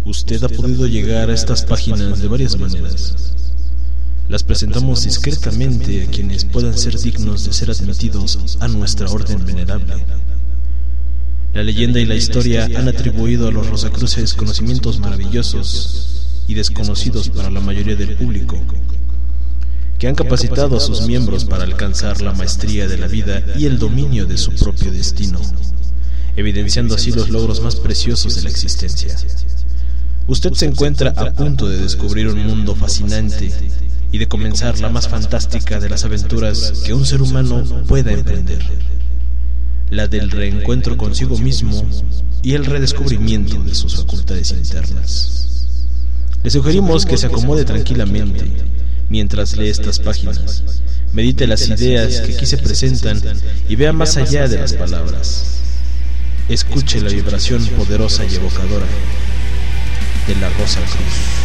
Usted ha podido llegar a estas páginas de varias maneras. Las presentamos discretamente a quienes puedan ser dignos de ser admitidos a nuestra orden venerable. La leyenda y la historia han atribuido a los Rosacruces conocimientos maravillosos y desconocidos para la mayoría del público, que han capacitado a sus miembros para alcanzar la maestría de la vida y el dominio de su propio destino, evidenciando así los logros más preciosos de la existencia. Usted se encuentra a punto de descubrir un mundo fascinante y de comenzar la más fantástica de las aventuras que un ser humano pueda emprender, la del reencuentro consigo mismo y el redescubrimiento de sus facultades internas. Le sugerimos que se acomode tranquilamente mientras lee estas páginas, medite las ideas que aquí se presentan y vea más allá de las palabras. Escuche la vibración poderosa y evocadora de la Rosacruz.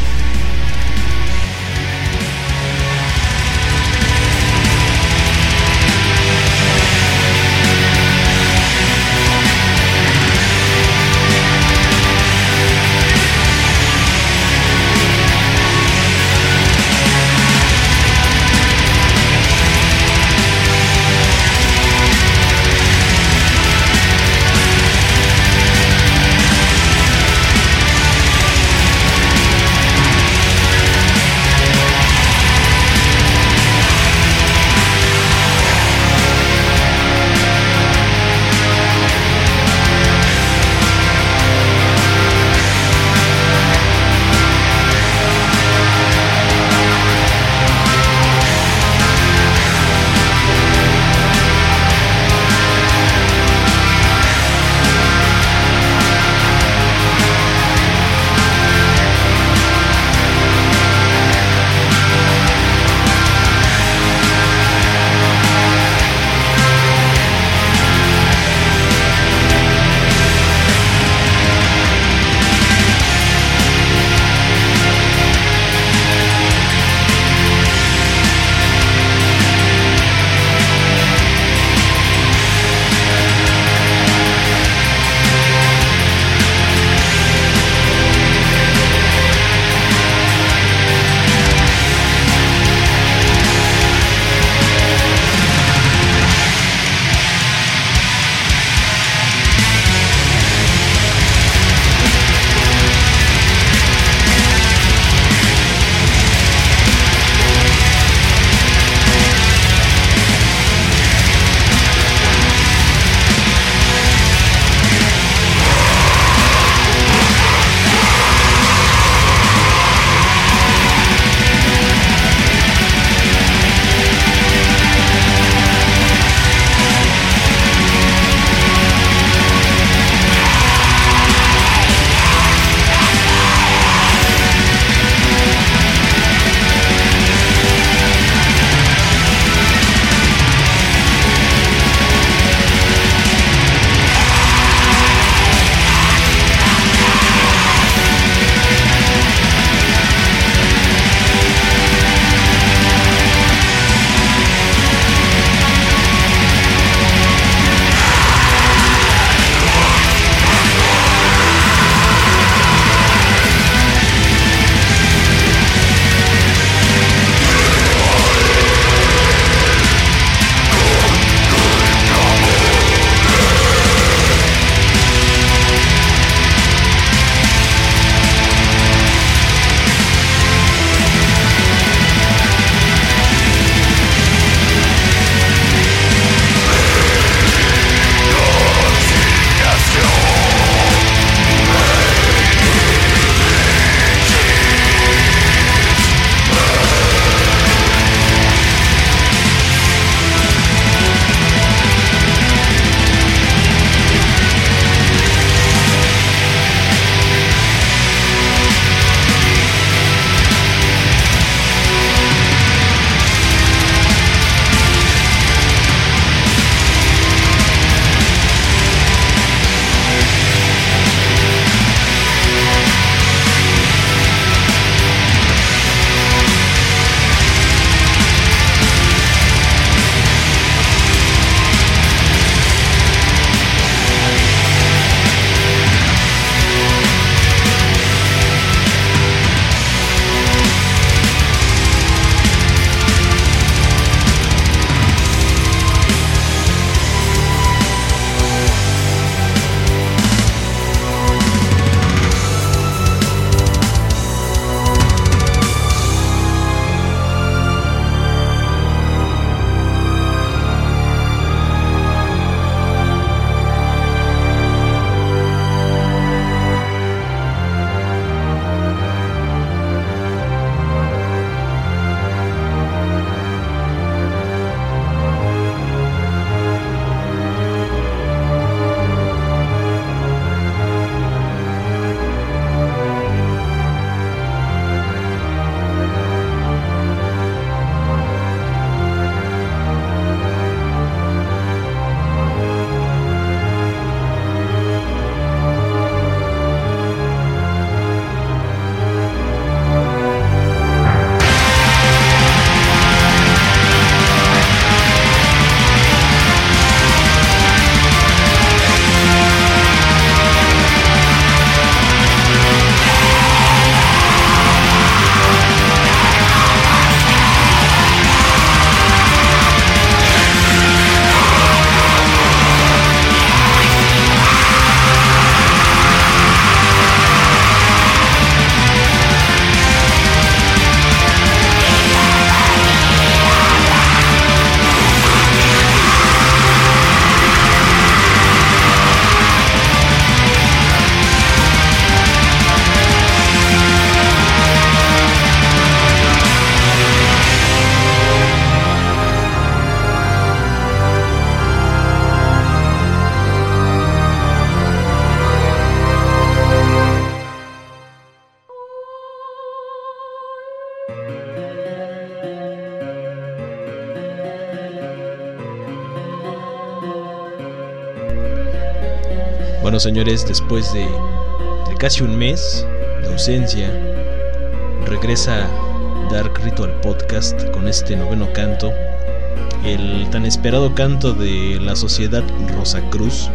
Bueno, señores, después de casi un mes de ausencia, regresa Dark Ritual Podcast con este noveno canto, el tan esperado canto de la Sociedad Rosacruz,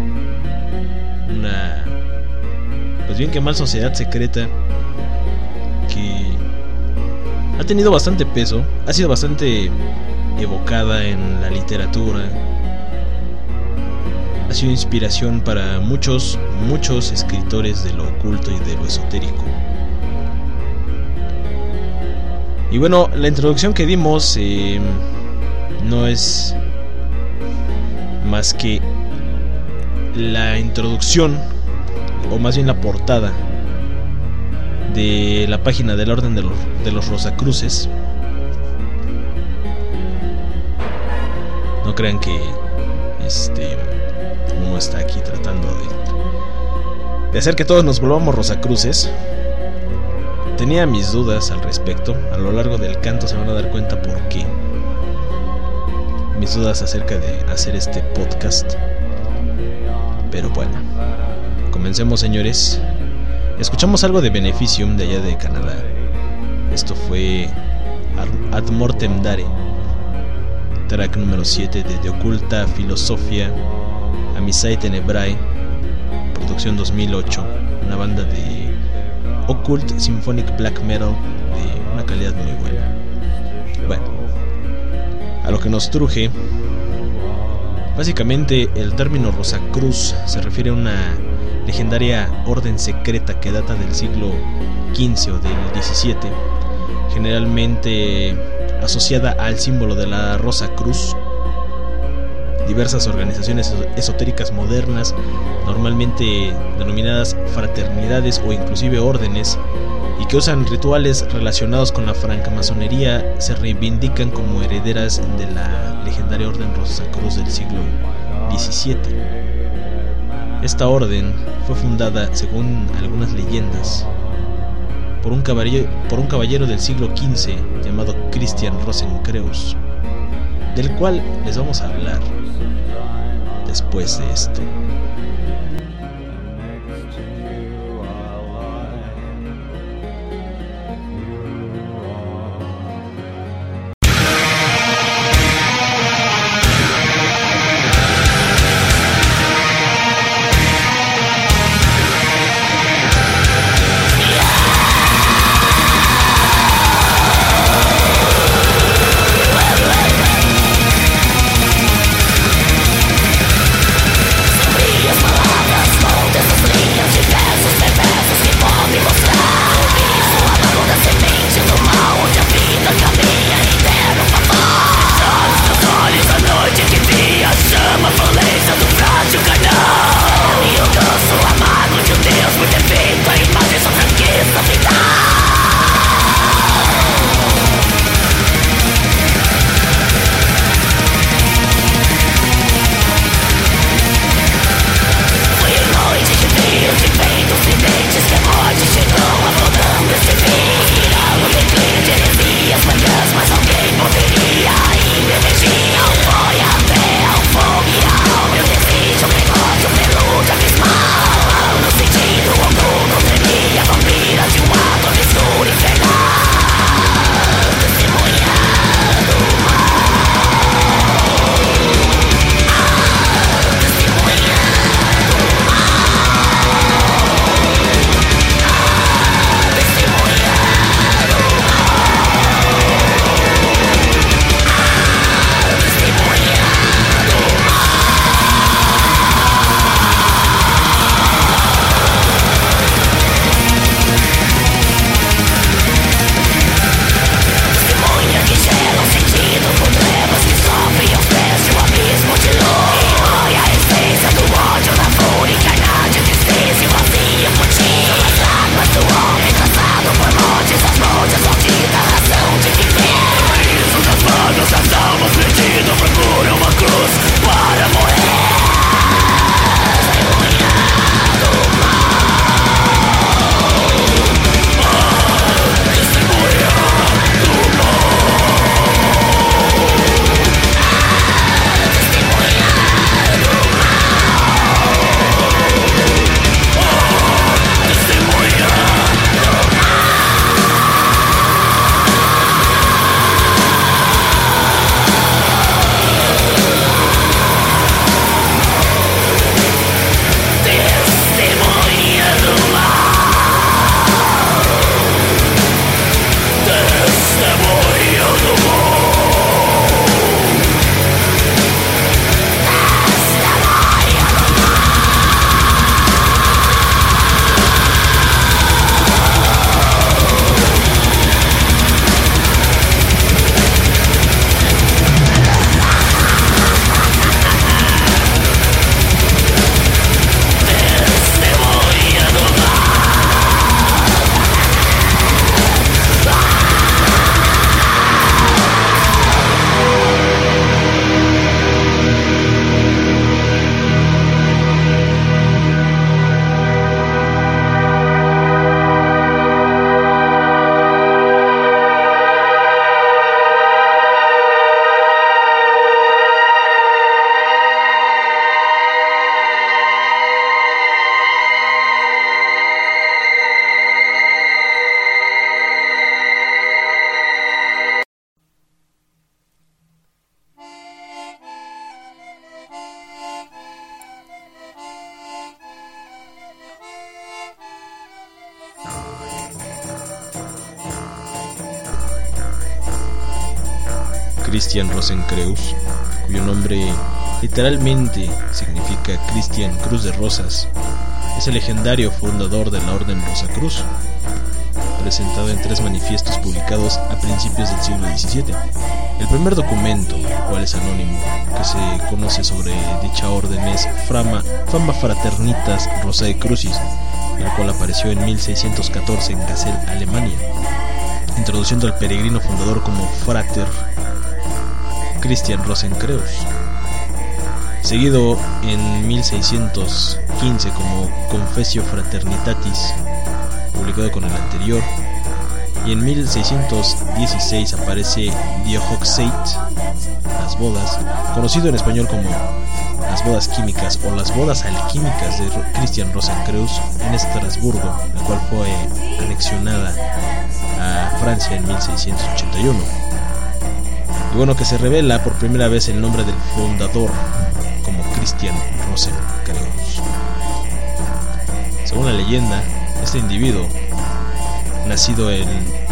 una, pues bien que mal, sociedad secreta que ha tenido bastante peso, ha sido bastante evocada en la literatura, ha sido inspiración para muchos escritores de lo oculto y de lo esotérico. Y bueno, la introducción que dimos no es más que la introducción, o más bien la portada de la página de la Orden de los Rosacruces. No crean que uno está aquí tratando de hacer que todos nos volvamos Rosacruces. Tenía mis dudas al respecto. A lo largo del canto se van a dar cuenta por qué. Mis dudas acerca de hacer este podcast. Pero bueno, comencemos, señores. Escuchamos algo de Beneficium de allá de Canadá. Esto fue Ad Mortem Dare, track número 7 de De Occulta Philosophia Amisae Tenebrae, producción 2008, una banda de Occult Symphonic Black Metal de una calidad muy buena. Bueno, a lo que nos truje. Básicamente el término Rosacruz se refiere a una legendaria orden secreta que data del siglo XV o del XVII, generalmente asociada al símbolo de la Rosa Cruz. Diversas organizaciones esotéricas modernas, normalmente denominadas fraternidades o inclusive órdenes, y que usan rituales relacionados con la francmasonería, se reivindican como herederas de la legendaria orden Rosacruz del siglo XVII. Esta orden fue fundada, según algunas leyendas, por un caballero del siglo XV llamado Christian Rosenkreuz, del cual les vamos a hablar después de esto. Yeah. Christian Rosenkreuz, cuyo nombre literalmente significa Cristian Cruz de Rosas, es el legendario fundador de la Orden Rosacruz, presentado en 3 manifiestos publicados a principios del siglo XVII. El primer documento, el cual es anónimo, que se conoce sobre dicha orden es Fama Fraternitas Rosae Crucis, el cual apareció en 1614 en Kassel, Alemania, introduciendo al peregrino fundador como Frater Christian Rosenkreuz, seguido en 1615 como Confessio Fraternitatis, publicado con el anterior, y en 1616 aparece Die Hochzeit, las bodas, conocido en español como las bodas químicas o las bodas alquímicas de Christian Rosenkreuz en Estrasburgo, la cual fue anexionada a Francia en 1681. Y bueno, que se revela por primera vez el nombre del fundador como Christian Rosenkreuz. Según la leyenda, este individuo, nacido en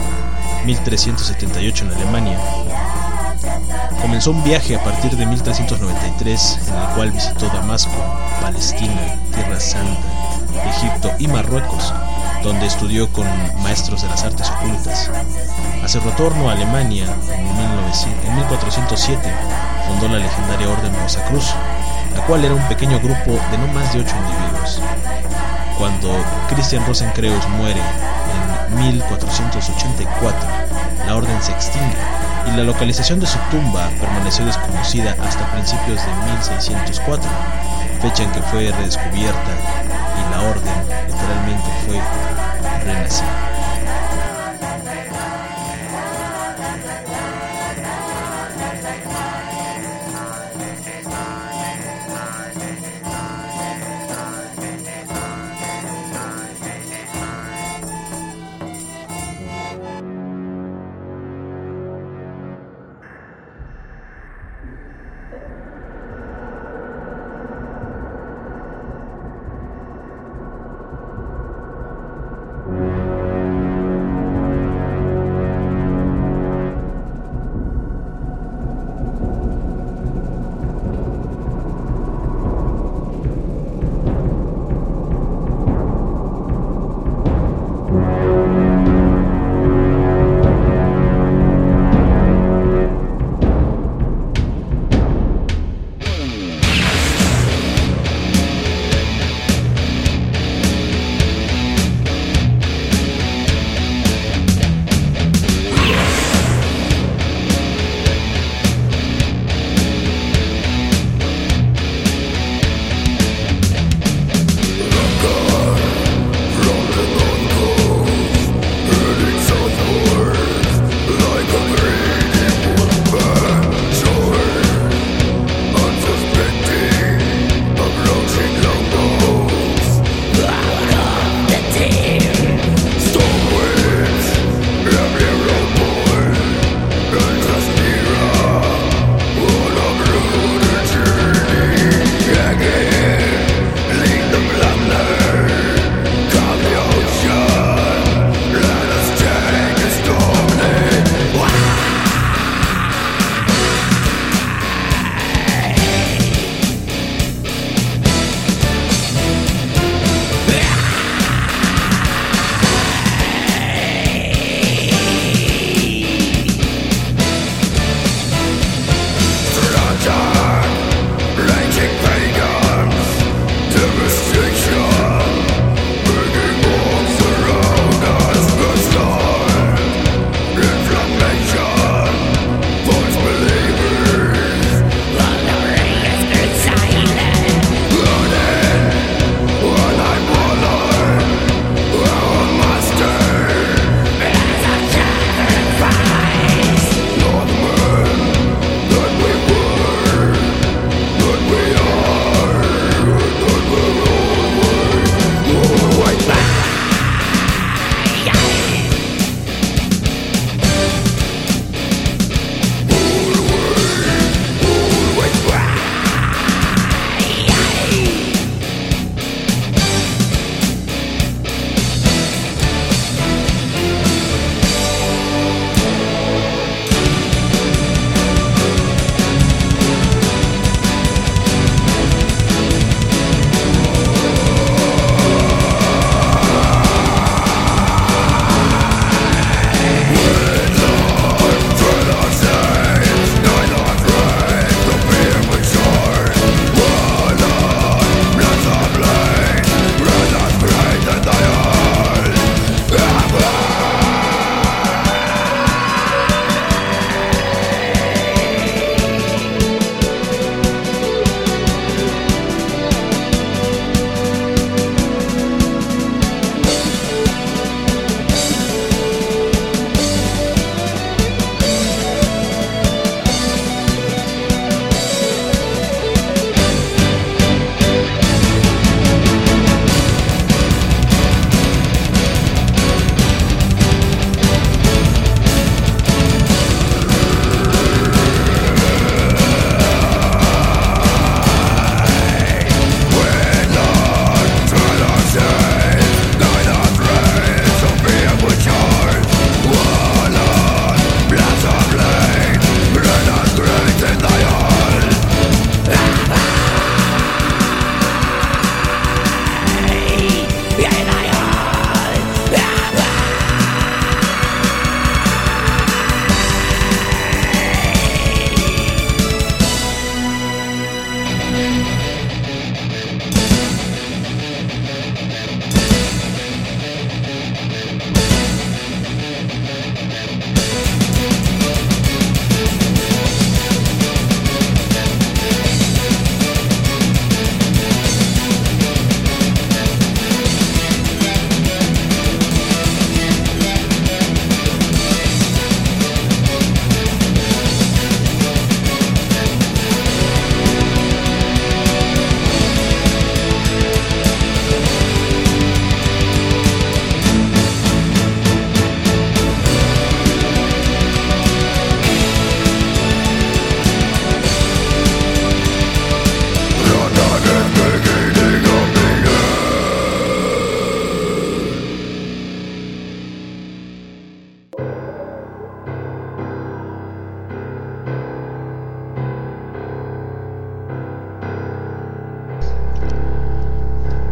1378 en Alemania, comenzó un viaje a partir de 1393 en el cual visitó Damasco, Palestina, Tierra Santa, Egipto y Marruecos, donde estudió con maestros de las artes ocultas. A su retorno a Alemania en 1407 fundó la legendaria Orden Rosacruz, la cual era un pequeño grupo de no más de 8 individuos. Cuando Christian Rosenkreuz muere en 1484, la orden se extingue y la localización de su tumba permaneció desconocida hasta principios de 1604, fecha en que fue redescubierta y la orden literalmente fue renacida.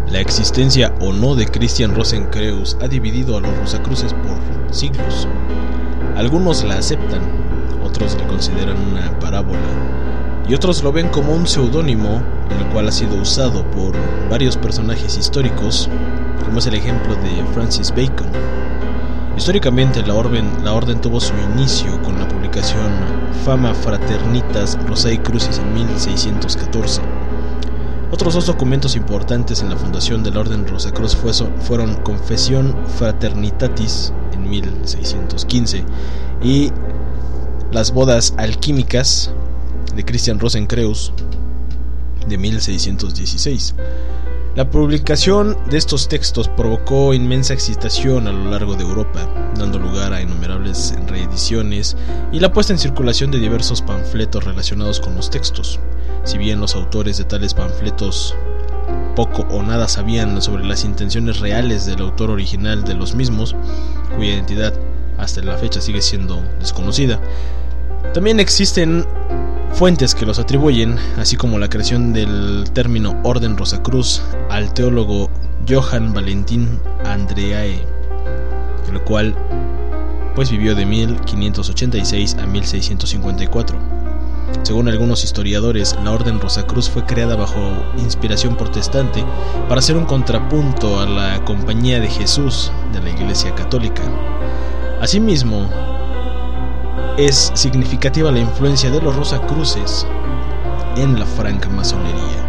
La existencia o no de Christian Rosenkreuz ha dividido a los Rosacruces por siglos. Algunos la aceptan, otros le consideran una parábola, y otros lo ven como un seudónimo, el cual ha sido usado por varios personajes históricos, como es el ejemplo de Francis Bacon. Históricamente la orden tuvo su inicio con la publicación Fama Fraternitas Rosae Crucis en 1614. Otros dos documentos importantes en la fundación de la Orden Rosacruz fueron Confession Fraternitatis en 1615 y Las Bodas Alquímicas de Christian Rosenkreuz de 1616. La publicación de estos textos provocó inmensa excitación a lo largo de Europa, dando lugar a innumerables reediciones y la puesta en circulación de diversos panfletos relacionados con los textos. Si bien los autores de tales panfletos poco o nada sabían sobre las intenciones reales del autor original de los mismos, cuya identidad hasta la fecha sigue siendo desconocida, también existen fuentes que los atribuyen, así como la creación del término Orden Rosacruz al teólogo Johann Valentin Andreae, el cual pues vivió de 1586 a 1654. Según algunos historiadores, la Orden Rosacruz fue creada bajo inspiración protestante para ser un contrapunto a la Compañía de Jesús de la Iglesia Católica. Asimismo, es significativa la influencia de los Rosacruces en la francmasonería.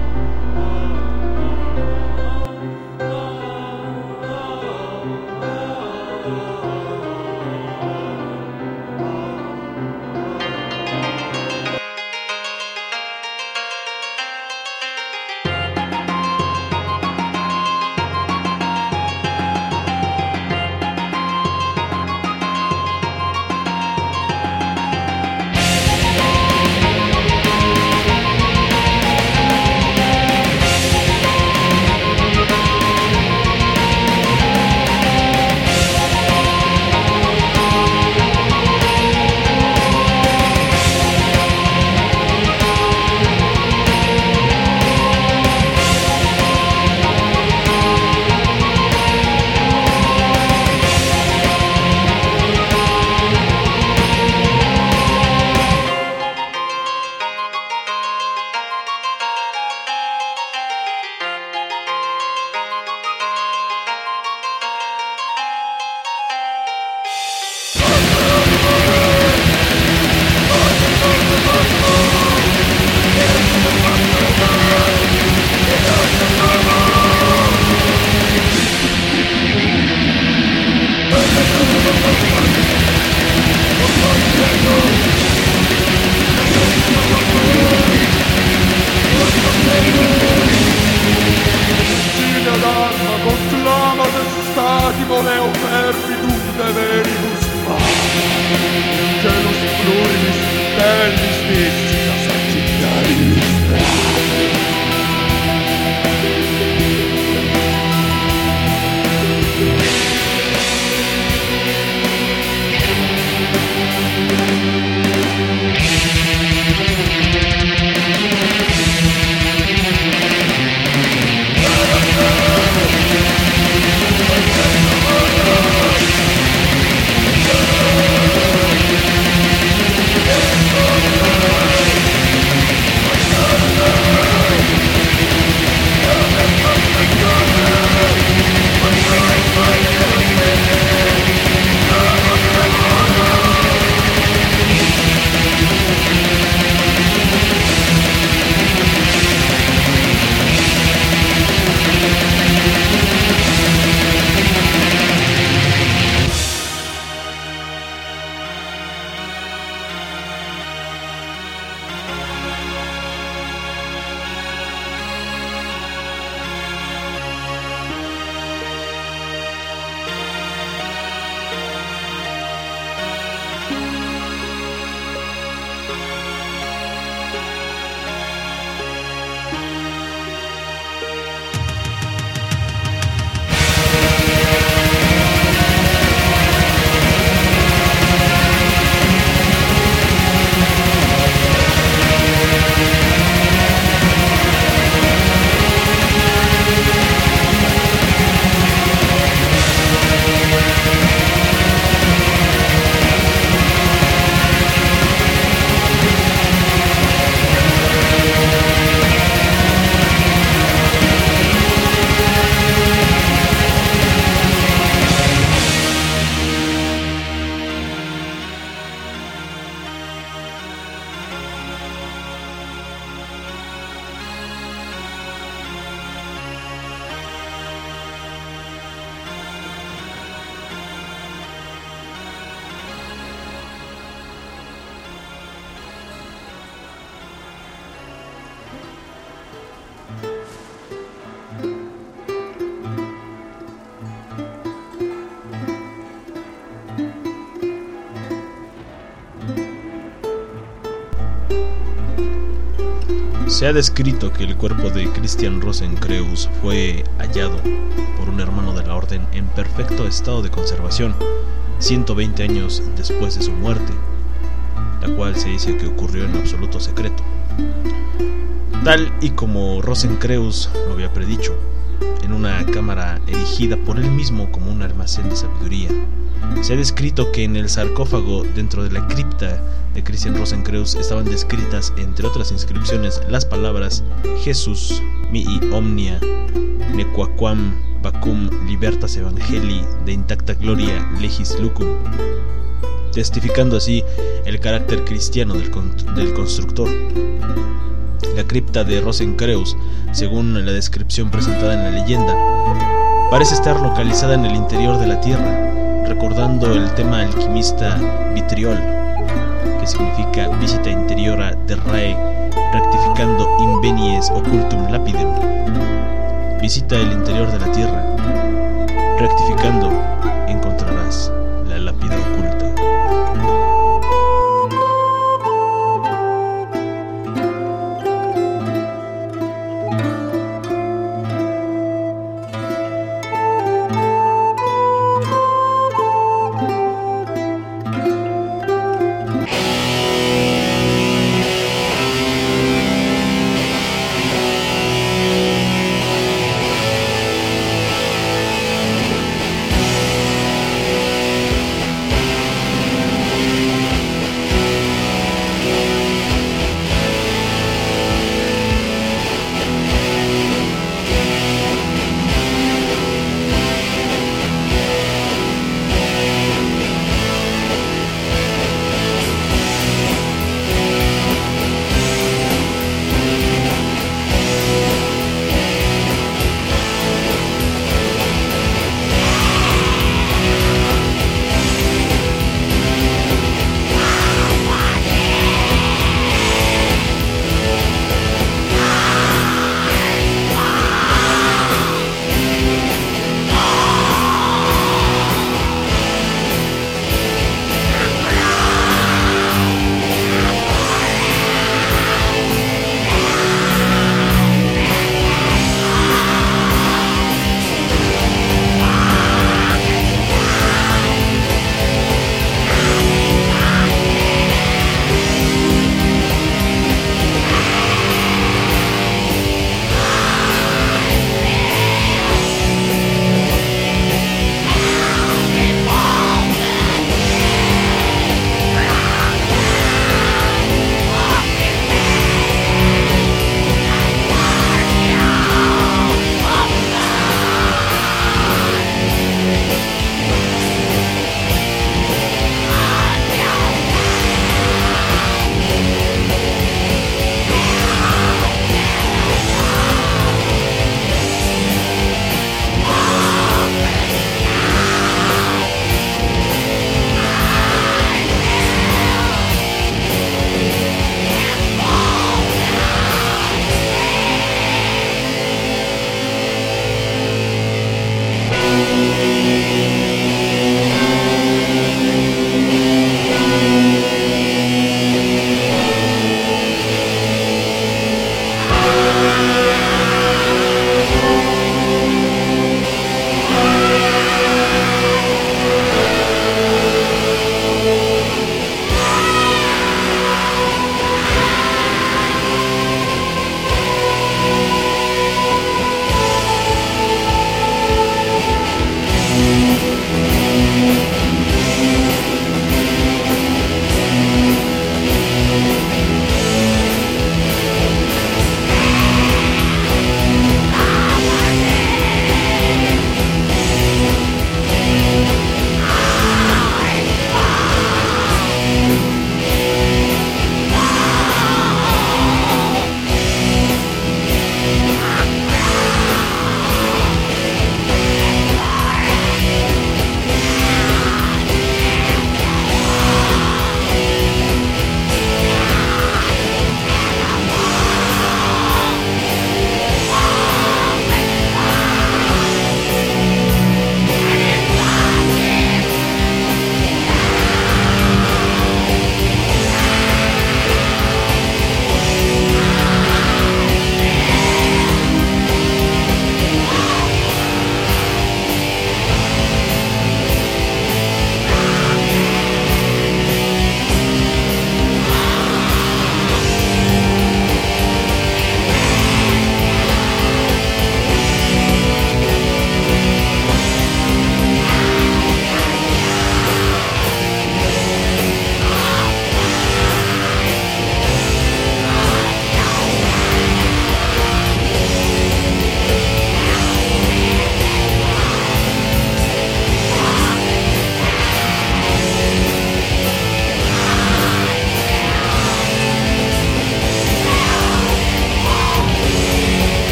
Se ha descrito que el cuerpo de Christian Rosenkreuz fue hallado por un hermano de la orden en perfecto estado de conservación 120 años después de su muerte, la cual se dice que ocurrió en absoluto secreto. Tal y como Rosenkreuz lo había predicho, en una cámara erigida por él mismo como un almacén de sabiduría. Se ha descrito que en el sarcófago dentro de la cripta de Christian Rosenkreuz estaban descritas, entre otras inscripciones, las palabras Jesús, mihi omnia, nequaquam vacum libertas evangelii de intacta gloria legis lucum, testificando así el carácter cristiano del constructor. La cripta de Rosenkreuz, según la descripción presentada en la leyenda, parece estar localizada en el interior de la tierra, recordando el tema alquimista vitriol, que significa visita interiora terrae rectificando invenies occultum lapidem. Visita el interior de la tierra, rectificando encontrarás la lápida oculta.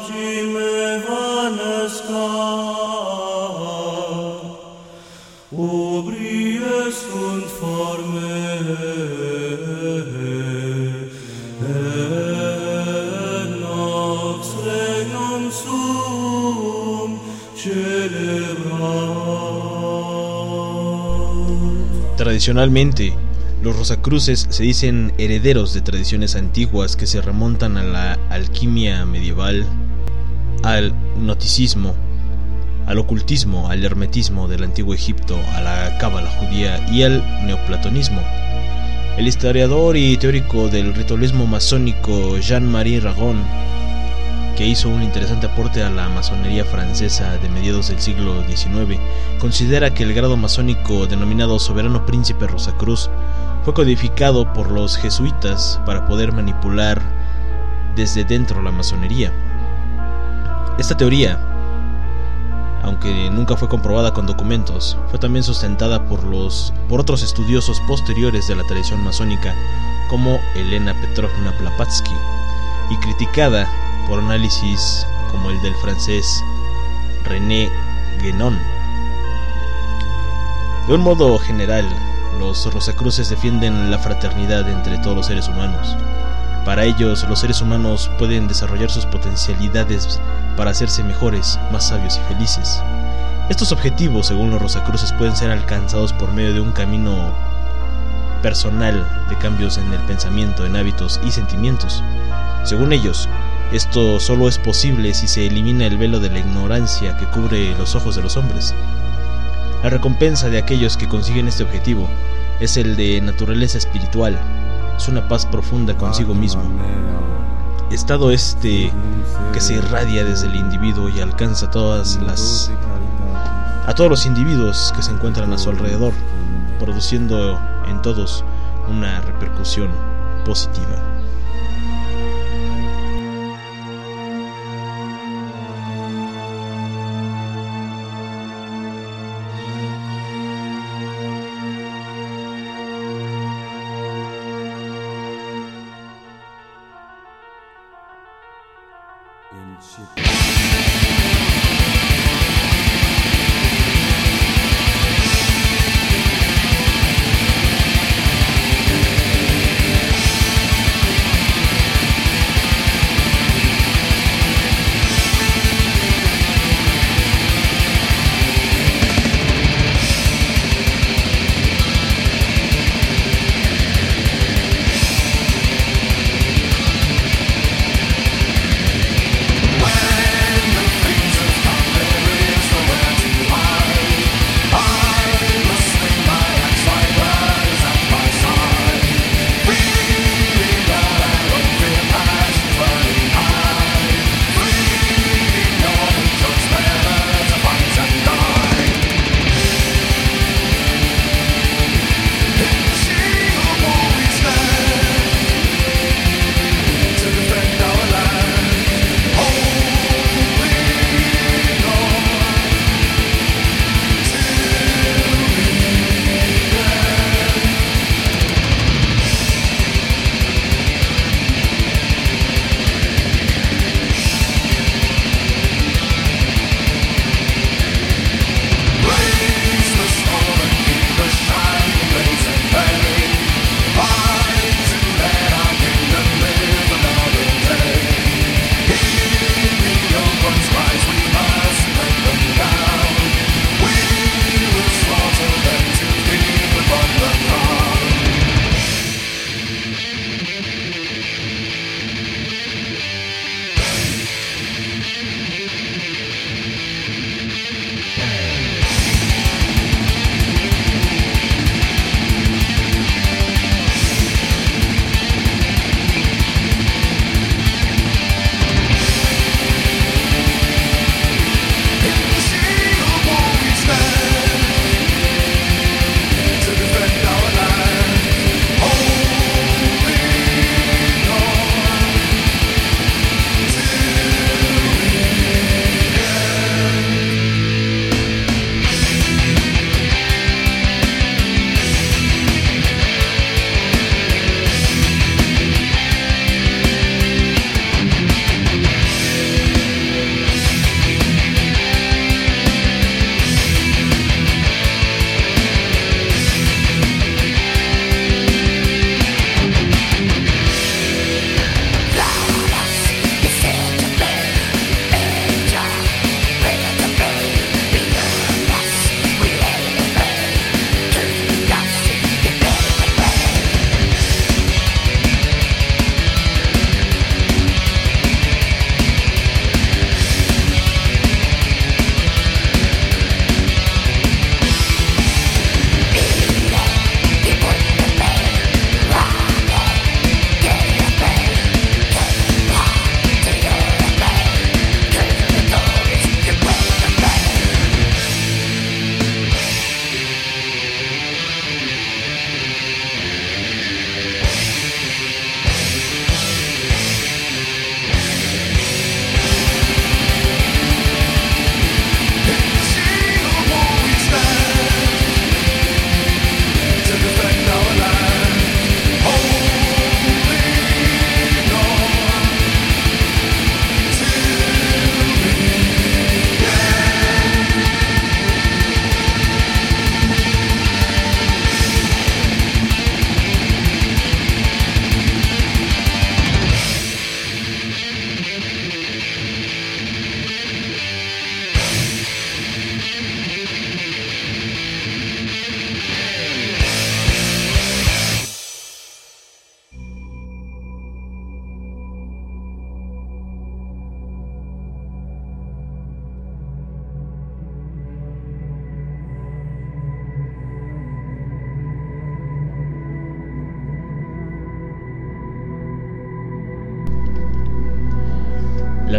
Tradicionalmente, los Rosacruces se dicen herederos de tradiciones antiguas que se remontan a la alquimia medieval, al gnosticismo, al ocultismo, al hermetismo del antiguo Egipto, a la cábala judía y al neoplatonismo. El historiador y teórico del ritualismo masónico Jean-Marie Ragon, que hizo un interesante aporte a la masonería francesa de mediados del siglo XIX, considera que el grado masónico denominado Soberano Príncipe Rosacruz fue codificado por los jesuitas para poder manipular desde dentro la masonería. Esta teoría, aunque nunca fue comprobada con documentos, fue también sustentada por otros estudiosos posteriores de la tradición masónica, como Elena Petrovna Blavatsky, y criticada por análisis como el del francés René Guénon. De un modo general, los Rosacruces defienden la fraternidad entre todos los seres humanos. Para ellos, los seres humanos pueden desarrollar sus potencialidades para hacerse mejores, más sabios y felices. Estos objetivos, según los Rosacruces, pueden ser alcanzados por medio de un camino personal de cambios en el pensamiento, en hábitos y sentimientos. Según ellos, esto solo es posible si se elimina el velo de la ignorancia que cubre los ojos de los hombres. La recompensa de aquellos que consiguen este objetivo es el de naturaleza espiritual, es una paz profunda consigo mismo, estado que se irradia desde el individuo y alcanza a todos los individuos que se encuentran a su alrededor, produciendo en todos una repercusión positiva.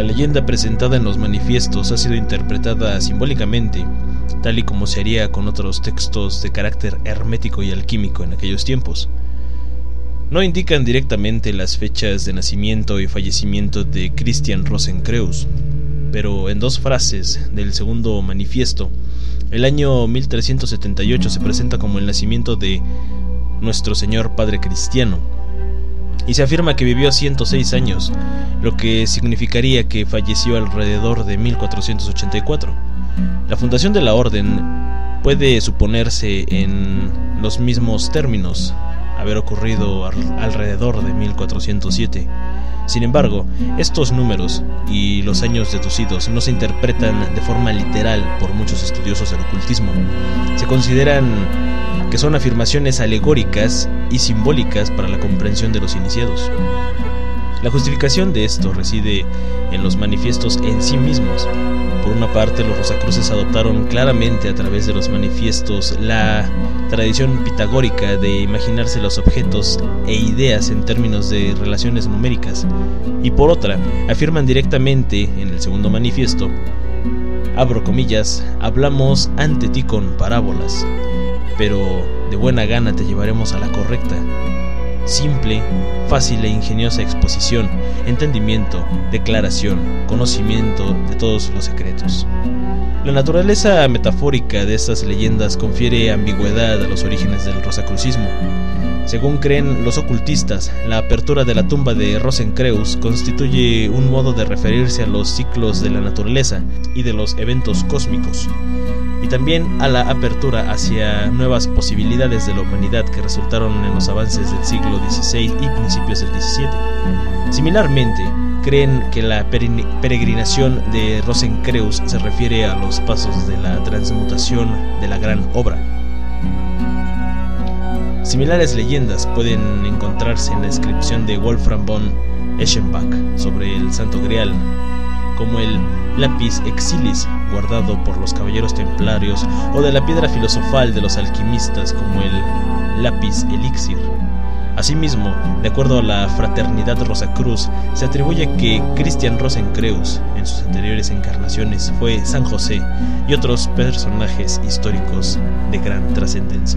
leyenda presentada en los manifiestos ha sido interpretada simbólicamente, tal y como se haría con otros textos de carácter hermético y alquímico en aquellos tiempos. No indican directamente las fechas de nacimiento y fallecimiento de Christian Rosenkreuz, pero en dos frases del segundo manifiesto, el año 1378 se presenta como el nacimiento de nuestro Señor Padre Cristiano, y se afirma que vivió 106 años, lo que significaría que falleció alrededor de 1484. La fundación de la orden puede suponerse en los mismos términos, haber ocurrido alrededor de 1407. Sin embargo, estos números y los años deducidos no se interpretan de forma literal por muchos estudiosos del ocultismo. Se consideran que son afirmaciones alegóricas y simbólicas para la comprensión de los iniciados. La justificación de esto reside en los manifiestos en sí mismos. Por una parte, los rosacruces adoptaron claramente a través de los manifiestos la tradición pitagórica de imaginarse los objetos e ideas en términos de relaciones numéricas, y por otra, afirman directamente en el segundo manifiesto, abro comillas, hablamos ante ti con parábolas, pero de buena gana te llevaremos a la correcta. Simple, fácil e ingeniosa exposición, entendimiento, declaración, conocimiento de todos los secretos. La naturaleza metafórica de estas leyendas confiere ambigüedad a los orígenes del rosacrucismo. Según creen los ocultistas, la apertura de la tumba de Rosenkreuz constituye un modo de referirse a los ciclos de la naturaleza y de los eventos cósmicos, y también a la apertura hacia nuevas posibilidades de la humanidad que resultaron en los avances del siglo XVI y principios del XVII. Similarmente, creen que la peregrinación de Rosenkreuz se refiere a los pasos de la transmutación de la gran obra. Similares leyendas pueden encontrarse en la descripción de Wolfram von Eschenbach sobre el Santo Grial, como el Lapis Exilis, guardado por los caballeros templarios, o de la piedra filosofal de los alquimistas, como el Lapis Elixir. Asimismo, de acuerdo a la Fraternidad Rosacruz, se atribuye que Christian Rosenkreuz, en sus anteriores encarnaciones, fue San José y otros personajes históricos de gran trascendencia.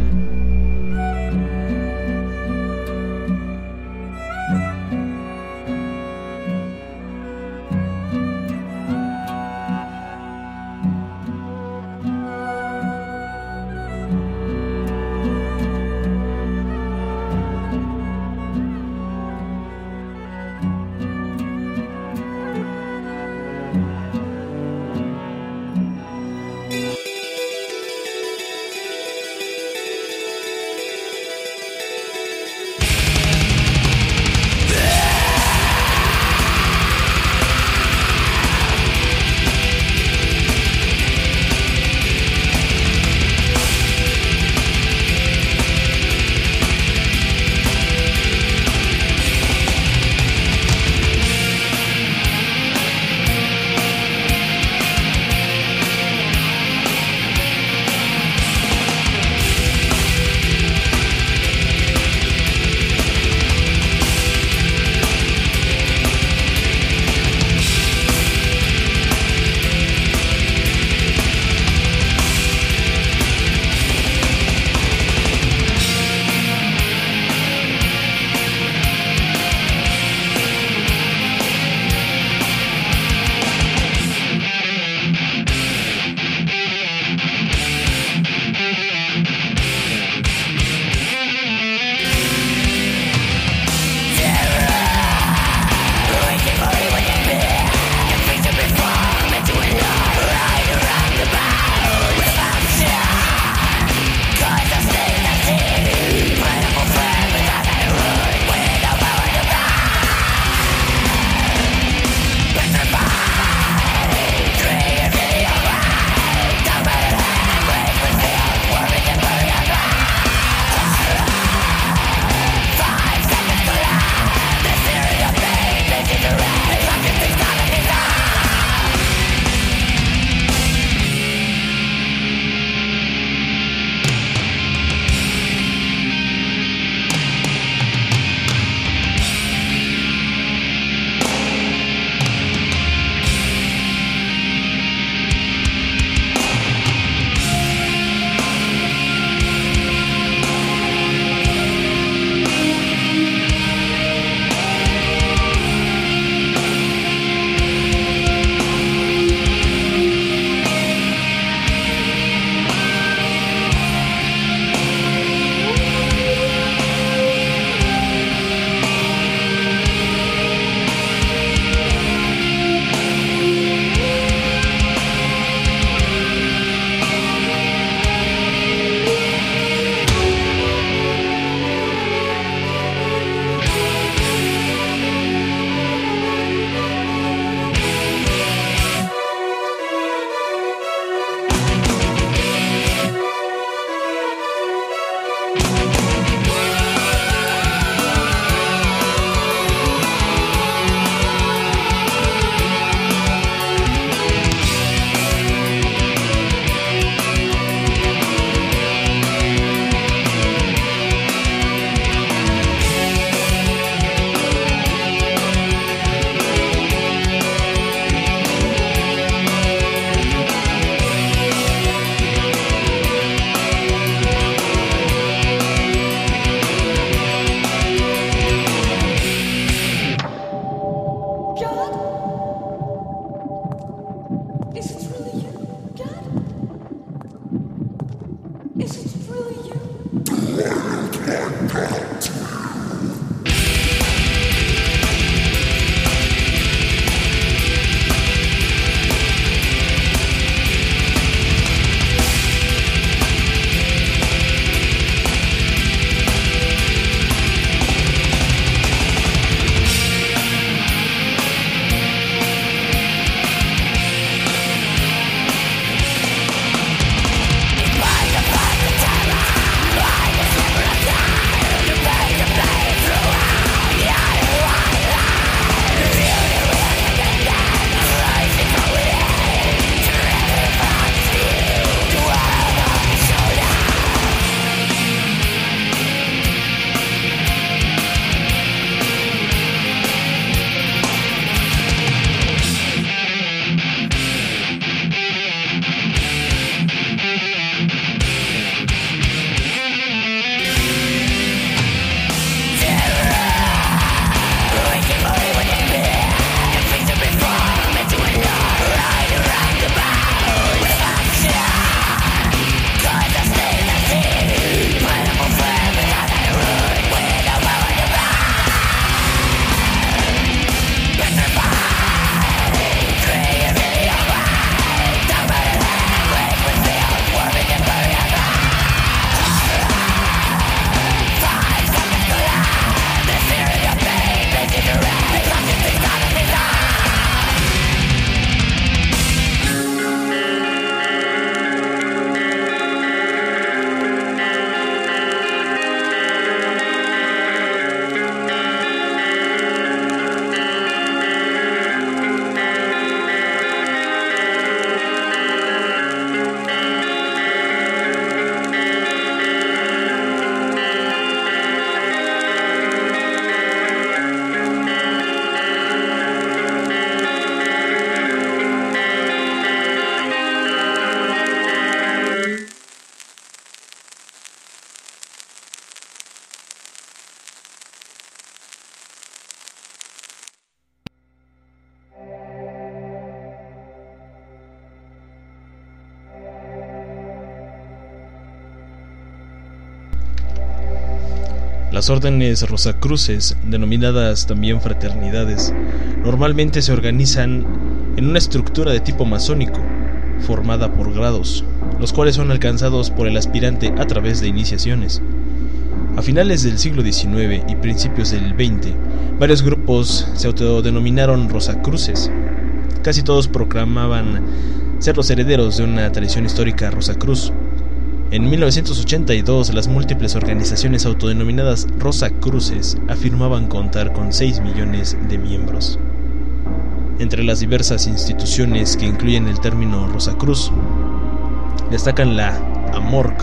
Las órdenes rosacruces, denominadas también fraternidades, normalmente se organizan en una estructura de tipo masónico, formada por grados, los cuales son alcanzados por el aspirante a través de iniciaciones. A finales del siglo XIX y principios del XX, varios grupos se autodenominaron rosacruces. Casi todos proclamaban ser los herederos de una tradición histórica rosacruz. En 1982, las múltiples organizaciones autodenominadas rosacruces afirmaban contar con 6 millones de miembros. Entre las diversas instituciones que incluyen el término rosacruz, destacan la AMORC,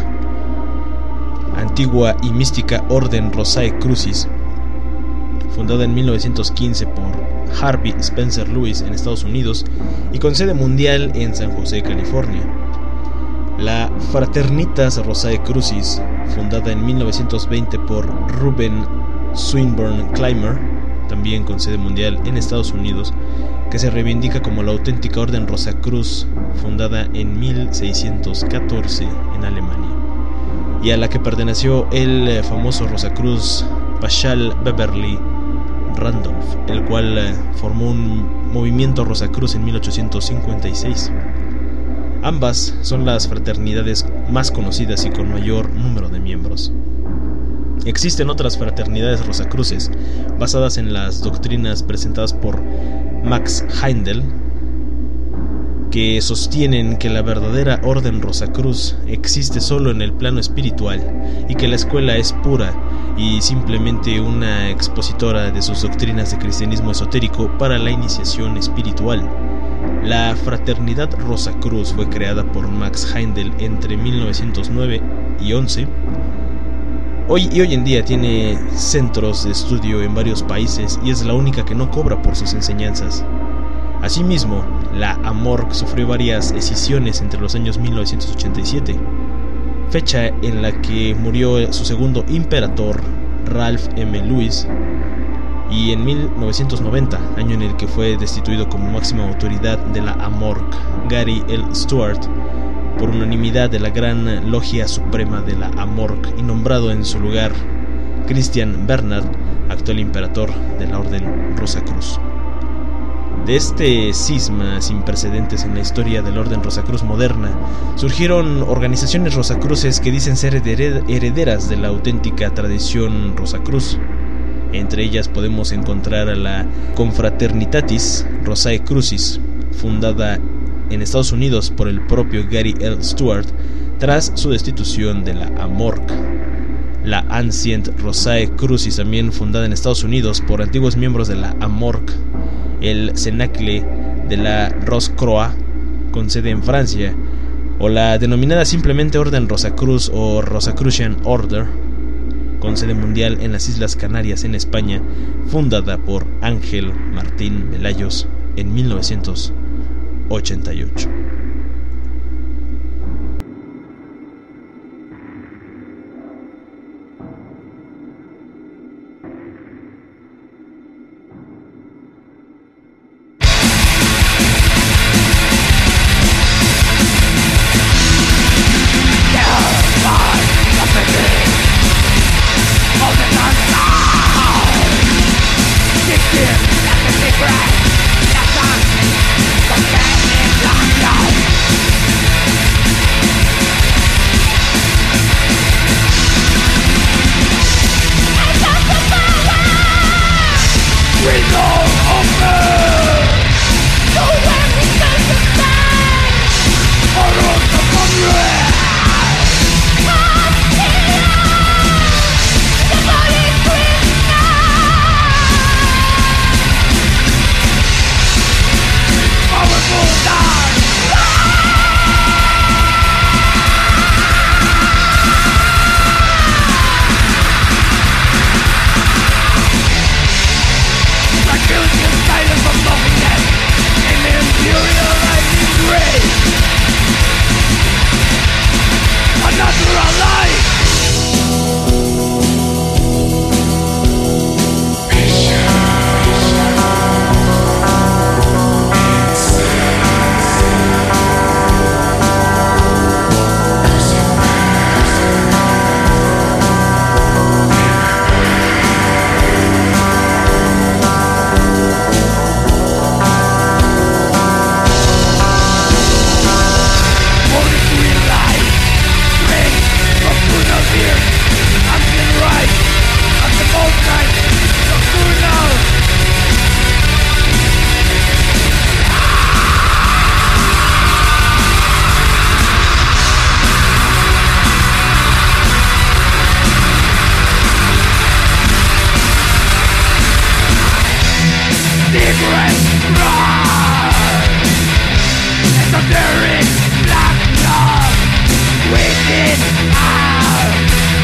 Antigua y Mística Orden Rosae Crucis, fundada en 1915 por Harvey Spencer Lewis en Estados Unidos y con sede mundial en San José, California. La Fraternitas Rosae Crucis, fundada en 1920 por Ruben Swinburne Clymer, también con sede mundial en Estados Unidos, que se reivindica como la auténtica Orden Rosacruz, fundada en 1614 en Alemania, y a la que perteneció el famoso Rosacruz Paschal Beverly Randolph, el cual formó un movimiento Rosacruz en 1856. Ambas son las fraternidades más conocidas y con mayor número de miembros. Existen otras fraternidades rosacruces basadas en las doctrinas presentadas por Max Heindel, que sostienen que la verdadera orden rosacruz existe solo en el plano espiritual y que la escuela es pura y simplemente una expositora de sus doctrinas de cristianismo esotérico para la iniciación espiritual. La Fraternidad Rosacruz fue creada por Max Heindel entre 1909 y 11. Hoy en día tiene centros de estudio en varios países y es la única que no cobra por sus enseñanzas. Asimismo, la AMORC sufrió varias escisiones entre los años 1987, fecha en la que murió su segundo imperator, Ralph M. Lewis, y en 1990, año en el que fue destituido como máxima autoridad de la AMORC, Gary L. Stewart, por unanimidad de la Gran Logia Suprema de la AMORC, y nombrado en su lugar Christian Bernard, actual imperator de la Orden Rosacruz. De este cisma sin precedentes en la historia de la Orden Rosacruz moderna, surgieron organizaciones rosacruces que dicen ser herederas de la auténtica tradición rosacruz. Entre ellas podemos encontrar a la Confraternitatis Rosae Crucis, fundada en Estados Unidos por el propio Gary L. Stewart tras su destitución de la AMORC. La Ancient Rosae Crucis, también fundada en Estados Unidos por antiguos miembros de la AMORC. El Cenacle de la Rose-Croix, con sede en Francia, o la denominada simplemente Orden Rosacruz o Rosacrucian Order, con sede mundial en las Islas Canarias en España, fundada por Ángel Martín Velayos en 1988. Secret, that's the secret. The sun, the cat is locked down.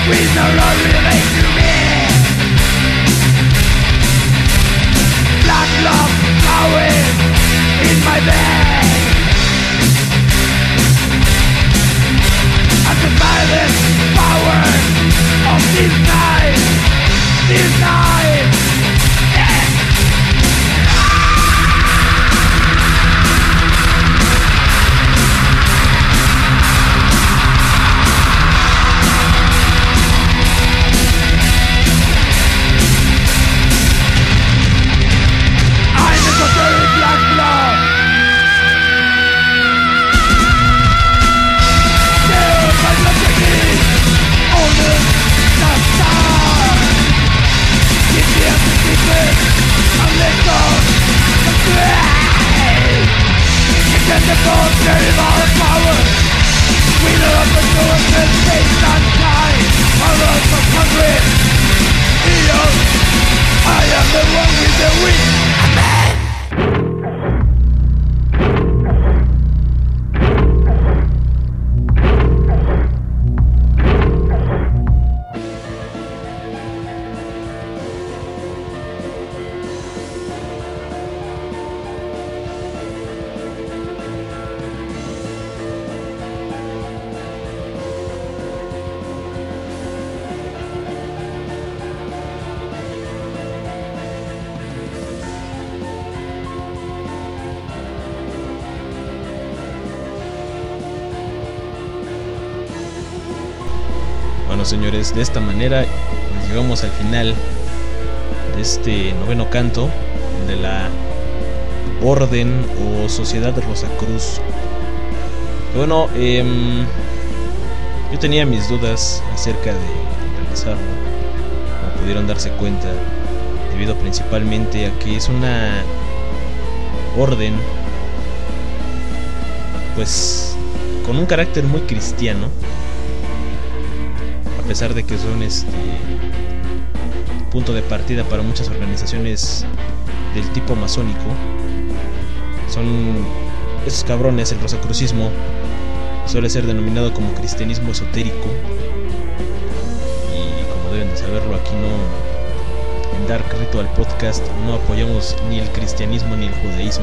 will no longer relate to me. Black love flowing in my veins. At the violent power of this night, this night. Bueno, señores, de esta manera pues llegamos al final de este noveno canto de la Orden o Sociedad de Rosacruz. Bueno, yo tenía mis dudas acerca de realizarlo, como pudieron darse cuenta, debido principalmente a que es una orden pues con un carácter muy cristiano, a pesar de que son punto de partida para muchas organizaciones del tipo masónico. Son esos cabrones, el rosacrucismo suele ser denominado como cristianismo esotérico, y como deben de saberlo, aquí en Dark Ritual Podcast no apoyamos ni el cristianismo ni el judaísmo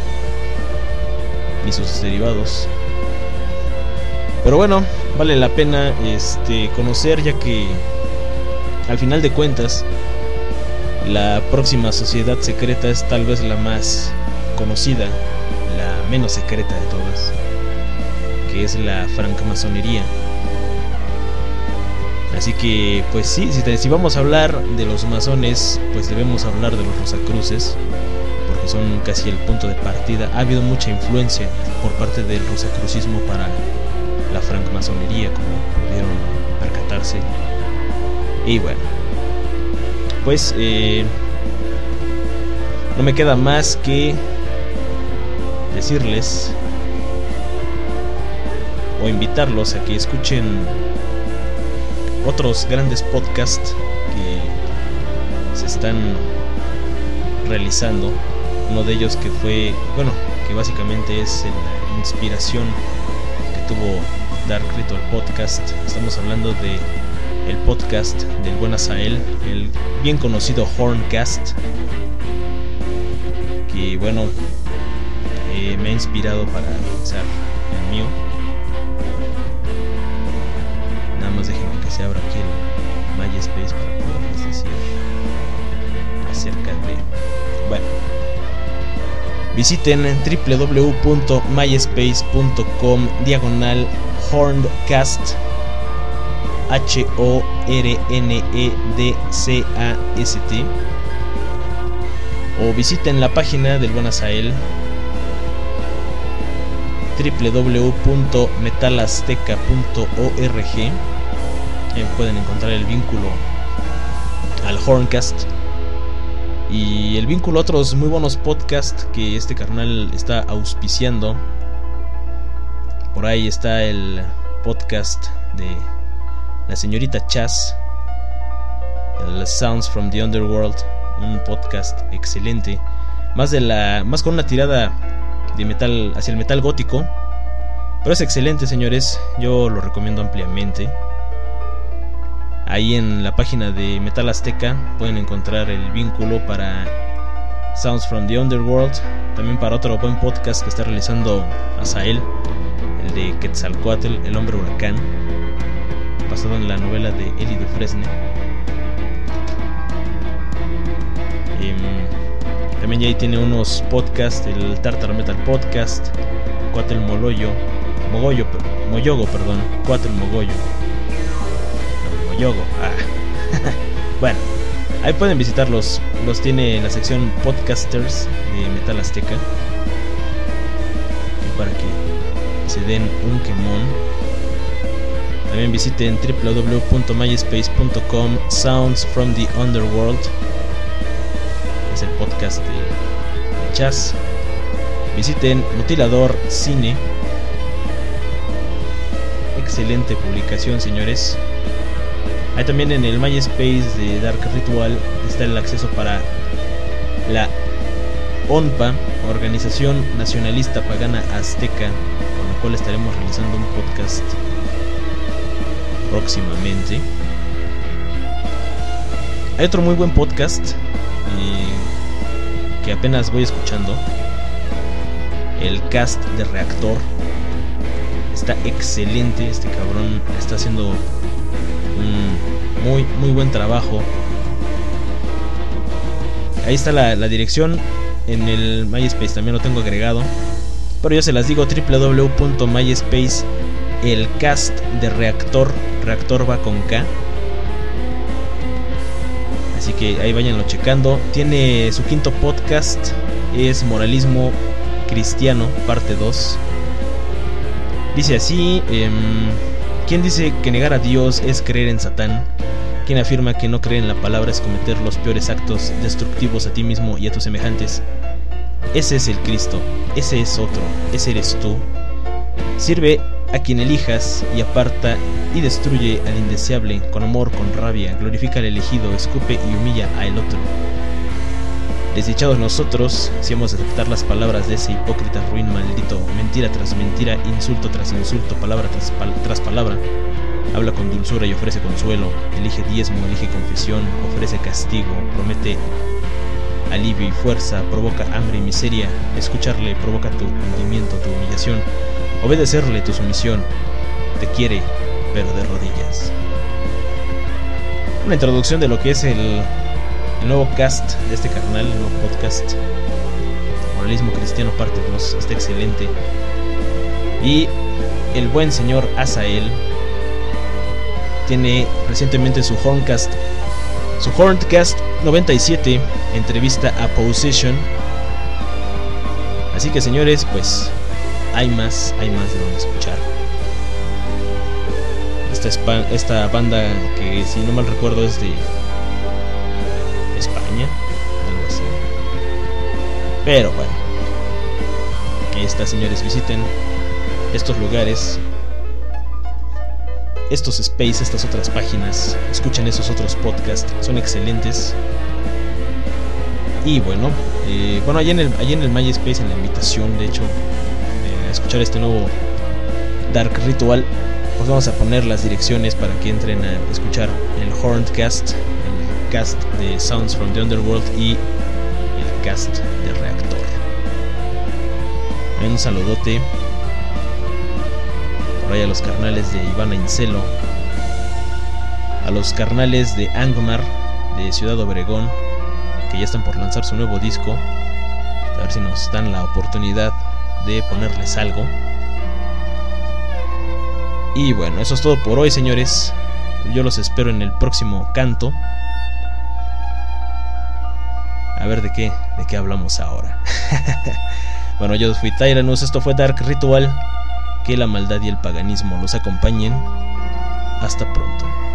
ni sus derivados. Pero bueno, vale la pena conocer, ya que al final de cuentas la próxima sociedad secreta es tal vez la más conocida, la menos secreta de todas, que es la francmasonería. Así que pues sí, si vamos a hablar de los masones, pues debemos hablar de los rosacruces, porque son casi el punto de partida. Ha habido mucha influencia por parte del rosacrucismo para la francmasonería, como pudieron percatarse. Y bueno, pues no me queda más que decirles o invitarlos a que escuchen otros grandes podcasts que se están realizando. Uno de ellos que fue, que básicamente es la inspiración que tuvo Dark Ritual Podcast. Estamos hablando de el podcast del buen Azael, el bien conocido Horncast, que me ha inspirado para realizar el mío. Nada más déjenme que se abra aquí el MySpace para poderles decir acerca de... Bueno, visiten www.myspace.com/horncast, HORNEDCAST, o visiten la página del buen Azael, www.metalazteca.org. Pueden encontrar el vínculo al Horncast y el vínculo a otros muy buenos podcasts que este carnal está auspiciando. Por ahí está el podcast de la señorita Chas, el Sounds from the Underworld, un podcast excelente, más con una tirada de metal hacia el metal gótico, pero es excelente, señores, yo lo recomiendo ampliamente. Ahí en la página de Metal Azteca pueden encontrar el vínculo para Sounds from the Underworld, también para otro buen podcast que está realizando Azael, el de Quetzalcóatl, el hombre huracán, basado en la novela de Eli Dufresne. También ya ahí tiene unos podcasts, el Tartar Metal Podcast, Cuatl Moyogo, Cuatl Mogoyo. Moyogo. Bueno, ahí pueden visitarlos. Los tiene en la sección Podcasters de Metal Azteca, para que se den un quemón. También visiten www.myspace.com Sounds from the Underworld. Es el podcast de Chas. Visiten Mutilador Cine. Excelente publicación, señores. Ahí también en el MySpace de Dark Ritual está el acceso para la ONPA, Organización Nacionalista Pagana Azteca, con la cual estaremos realizando un podcast próximamente. Hay otro muy buen podcast que apenas voy escuchando, el cast de Reactor. Está excelente, este cabrón está haciendo un muy buen trabajo. Ahí está la dirección en el MySpace, también lo tengo agregado, pero yo se las digo: www.myspace, el cast de Reactor. Reactor va con K, así que ahí váyanlo checando. Tiene su quinto podcast, es Moralismo Cristiano, parte 2. Dice así: ¿quién dice que negar a Dios es creer en Satán? ¿Quién afirma que no creer en la palabra es cometer los peores actos destructivos a ti mismo y a tus semejantes? Ese es el Cristo, ese es otro, ese eres tú. Sirve a quien elijas y aparta y destruye al indeseable, con amor, con rabia, glorifica al elegido, escupe y humilla al otro. Desdichados nosotros, si hemos de aceptar las palabras de ese hipócrita ruin maldito, mentira tras mentira, insulto tras insulto, palabra tras palabra. Habla con dulzura y ofrece consuelo, elige diezmo, elige confesión, ofrece castigo, promete alivio y fuerza, provoca hambre y miseria, escucharle provoca tu hundimiento, tu humillación, obedecerle tu sumisión, te quiere, pero de rodillas. Una introducción de lo que es el nuevo cast de este carnal, el nuevo podcast, Moralismo Cristiano parte 2, está excelente. Y el buen señor Azael tiene recientemente su Horncast 97, entrevista a Possession. Así que, señores, pues hay más de donde escuchar. Esta banda, que si no mal recuerdo es de España, algo así. Pero bueno, ahí está, señores. Visiten estos lugares, estos space, estas otras páginas, escuchen esos otros podcasts, son excelentes. Y bueno, allá en el MySpace, en la invitación, de hecho, a escuchar este nuevo Dark Ritual, pues vamos a poner las direcciones para que entren a escuchar el Horncast, el cast de Sounds from the Underworld y el cast de Reactor. Un saludote por ahí a los carnales de Ivana Incelo, a los carnales de Angmar de Ciudad Obregón, que ya están por lanzar su nuevo disco. A ver si nos dan la oportunidad de ponerles algo. Y bueno, eso es todo por hoy, señores. Yo los espero en el próximo canto. A ver de qué hablamos ahora. Bueno, yo fui Tyrannus, esto fue Dark Ritual. Que la maldad y el paganismo los acompañen. Hasta pronto.